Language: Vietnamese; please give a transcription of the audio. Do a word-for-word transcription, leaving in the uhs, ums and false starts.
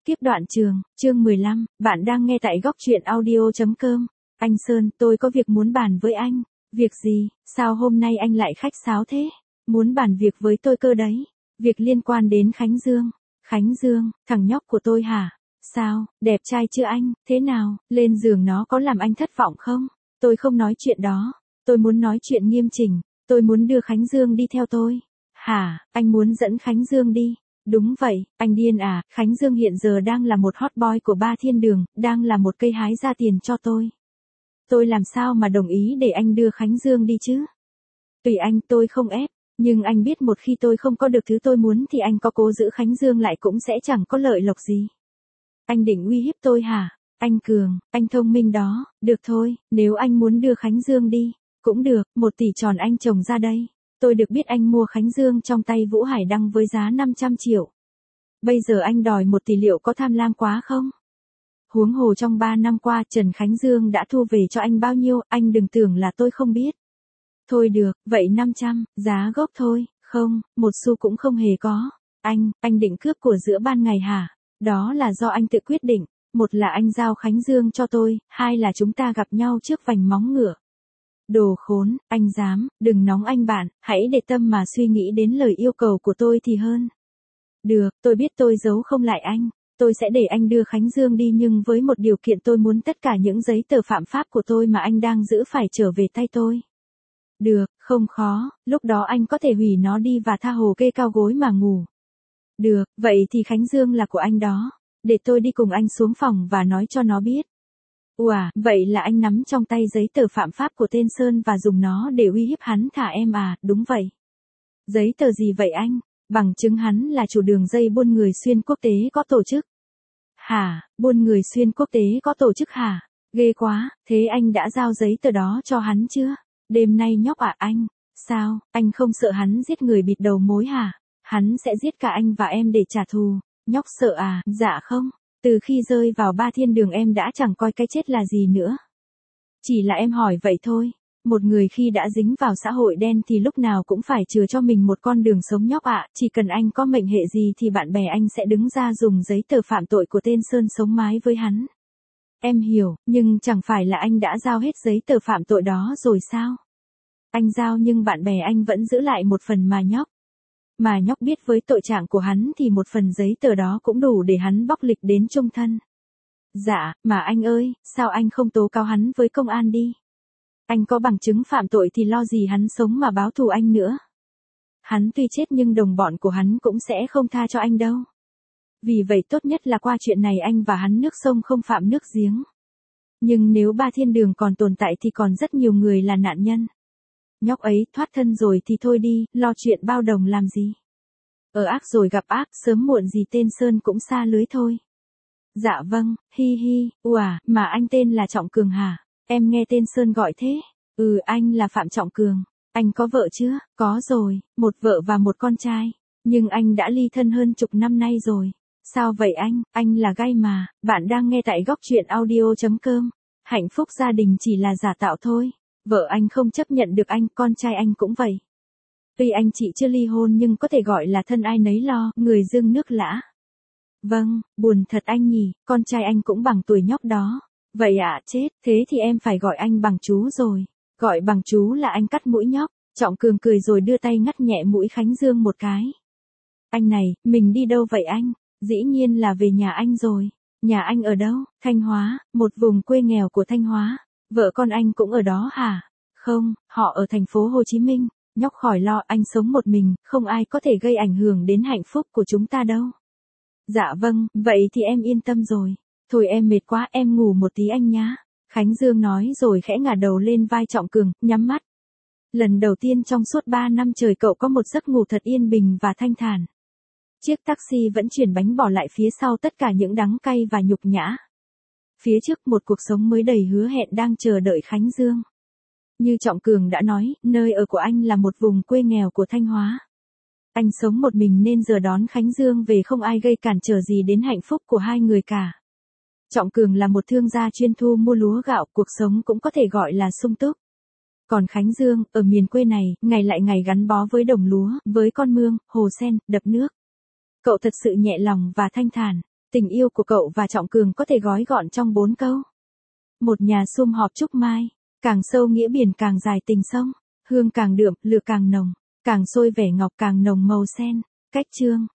Tiếp đoạn trường, chương mười lăm, bạn đang nghe tại góc truyện audio chấm com. Anh Sơn, tôi có việc muốn bàn với anh. Việc gì, sao hôm nay anh lại khách sáo thế? Muốn bàn việc với tôi cơ đấy. Việc liên quan đến Khánh Dương. Khánh Dương, thằng nhóc của tôi hả? Sao, đẹp trai chưa anh, thế nào, lên giường nó có làm anh thất vọng không? Tôi không nói chuyện đó. Tôi muốn nói chuyện nghiêm chỉnh. Tôi muốn đưa Khánh Dương đi theo tôi. Hả, anh muốn dẫn Khánh Dương đi? Đúng vậy, anh điên à, Khánh Dương hiện giờ đang là một hot boy của ba thiên đường, đang là một cây hái ra tiền cho tôi. Tôi làm sao mà đồng ý để anh đưa Khánh Dương đi chứ? Tùy anh, tôi không ép, nhưng anh biết một khi tôi không có được thứ tôi muốn thì anh có cố giữ Khánh Dương lại cũng sẽ chẳng có lợi lộc gì. Anh định uy hiếp tôi hả? Anh Cường, anh thông minh đó, được thôi, nếu anh muốn đưa Khánh Dương đi, cũng được, một tỷ tròn anh trồng ra đây. Tôi được biết anh mua Khánh Dương trong tay Vũ Hải Đăng với giá năm trăm triệu. Bây giờ anh đòi một tỷ liệu có tham lam quá không? Huống hồ trong ba năm qua Trần Khánh Dương đã thu về cho anh bao nhiêu, anh đừng tưởng là tôi không biết. Thôi được, vậy năm trăm, giá gốc thôi, không, một xu cũng không hề có. Anh, anh định cướp của giữa ban ngày hả? Đó là do anh tự quyết định, một là anh giao Khánh Dương cho tôi, hai là chúng ta gặp nhau trước vành móng ngựa. Đồ khốn, anh dám, đừng nóng anh bạn, hãy để tâm mà suy nghĩ đến lời yêu cầu của tôi thì hơn. Được, tôi biết tôi giấu không lại anh, tôi sẽ để anh đưa Khánh Dương đi nhưng với một điều kiện tôi muốn tất cả những giấy tờ phạm pháp của tôi mà anh đang giữ phải trở về tay tôi. Được, không khó, lúc đó anh có thể hủy nó đi và tha hồ kê cao gối mà ngủ. Được, vậy thì Khánh Dương là của anh đó, để tôi đi cùng anh xuống phòng và nói cho nó biết. Ủa, vậy là anh nắm trong tay giấy tờ phạm pháp của tên Sơn và dùng nó để uy hiếp hắn thả em à, đúng vậy. Giấy tờ gì vậy anh? Bằng chứng hắn là chủ đường dây buôn người xuyên quốc tế có tổ chức. Hả, buôn người xuyên quốc tế có tổ chức hả? Ghê quá, thế anh đã giao giấy tờ đó cho hắn chưa? Đêm nay nhóc à anh? Sao, anh không sợ hắn giết người bịt đầu mối hả? Hắn sẽ giết cả anh và em để trả thù. Nhóc sợ à? Dạ không. Từ khi rơi vào ba thiên đường em đã chẳng coi cái chết là gì nữa. Chỉ là em hỏi vậy thôi. Một người khi đã dính vào xã hội đen thì lúc nào cũng phải chừa cho mình một con đường sống nhóc ạ. Chỉ cần anh có mệnh hệ gì thì bạn bè anh sẽ đứng ra dùng giấy tờ phạm tội của tên Sơn sống mái với hắn. Em hiểu, nhưng chẳng phải là anh đã giao hết giấy tờ phạm tội đó rồi sao? Anh giao nhưng bạn bè anh vẫn giữ lại một phần mà nhóc. Mà nhóc biết với tội trạng của hắn thì một phần giấy tờ đó cũng đủ để hắn bóc lịch đến chung thân. Dạ, mà anh ơi, sao anh không tố cáo hắn với công an đi? Anh có bằng chứng phạm tội thì lo gì hắn sống mà báo thù anh nữa. Hắn tuy chết nhưng đồng bọn của hắn cũng sẽ không tha cho anh đâu. Vì vậy tốt nhất là qua chuyện này anh và hắn nước sông không phạm nước giếng. Nhưng nếu ba thiên đường còn tồn tại thì còn rất nhiều người là nạn nhân. Nhóc ấy thoát thân rồi thì thôi đi, lo chuyện bao đồng làm gì. Ở ác rồi gặp ác, sớm muộn gì tên Sơn cũng xa lưới thôi. Dạ vâng, hi hi, ủa, mà anh tên là Trọng Cường hả? Em nghe tên Sơn gọi thế. Ừ, anh là Phạm Trọng Cường. Anh có vợ chưa? Có rồi, một vợ và một con trai. Nhưng anh đã ly thân hơn chục năm nay rồi. Sao vậy anh? Anh là gay mà. Bạn đang nghe tại góc truyện audio chấm com. Hạnh phúc gia đình chỉ là giả tạo thôi. Vợ anh không chấp nhận được anh, con trai anh cũng vậy. Tuy anh chị chưa ly hôn nhưng có thể gọi là thân ai nấy lo, người dưng nước lã. Vâng, buồn thật anh nhỉ, con trai anh cũng bằng tuổi nhóc đó. Vậy ạ, à, chết, thế thì em phải gọi anh bằng chú rồi. Gọi bằng chú là anh cắt mũi nhóc. Trọng Cường cười rồi đưa tay ngắt nhẹ mũi Khánh Dương một cái. Anh này, mình đi đâu vậy anh? Dĩ nhiên là về nhà anh rồi. Nhà anh ở đâu? Thanh Hóa, một vùng quê nghèo của Thanh Hóa. Vợ con anh cũng ở đó hả? Không, họ ở thành phố Hồ Chí Minh. Nhóc khỏi lo, anh sống một mình, không ai có thể gây ảnh hưởng đến hạnh phúc của chúng ta đâu. Dạ vâng, vậy thì em yên tâm rồi. Thôi em mệt quá, em ngủ một tí anh nhá. Khánh Dương nói rồi khẽ ngả đầu lên vai Trọng Cường, nhắm mắt. Lần đầu tiên trong suốt ba năm trời cậu có một giấc ngủ thật yên bình và thanh thản. Chiếc taxi vẫn chuyển bánh bỏ lại phía sau tất cả những đắng cay và nhục nhã. Phía trước một cuộc sống mới đầy hứa hẹn đang chờ đợi Khánh Dương. Như Trọng Cường đã nói, nơi ở của anh là một vùng quê nghèo của Thanh Hóa. Anh sống một mình nên giờ đón Khánh Dương về không ai gây cản trở gì đến hạnh phúc của hai người cả. Trọng Cường là một thương gia chuyên thu mua lúa gạo, cuộc sống cũng có thể gọi là sung túc. Còn Khánh Dương, ở miền quê này, ngày lại ngày gắn bó với đồng lúa, với con mương, hồ sen, đập nước. Cậu thật sự nhẹ lòng và thanh thản. Tình yêu của cậu và Trọng Cường có thể gói gọn trong bốn câu. Một nhà sum họp chúc mai, càng sâu nghĩa biển càng dài tình sông, hương càng đượm, lửa càng nồng, càng sôi vẻ ngọc càng nồng màu sen. Cách chương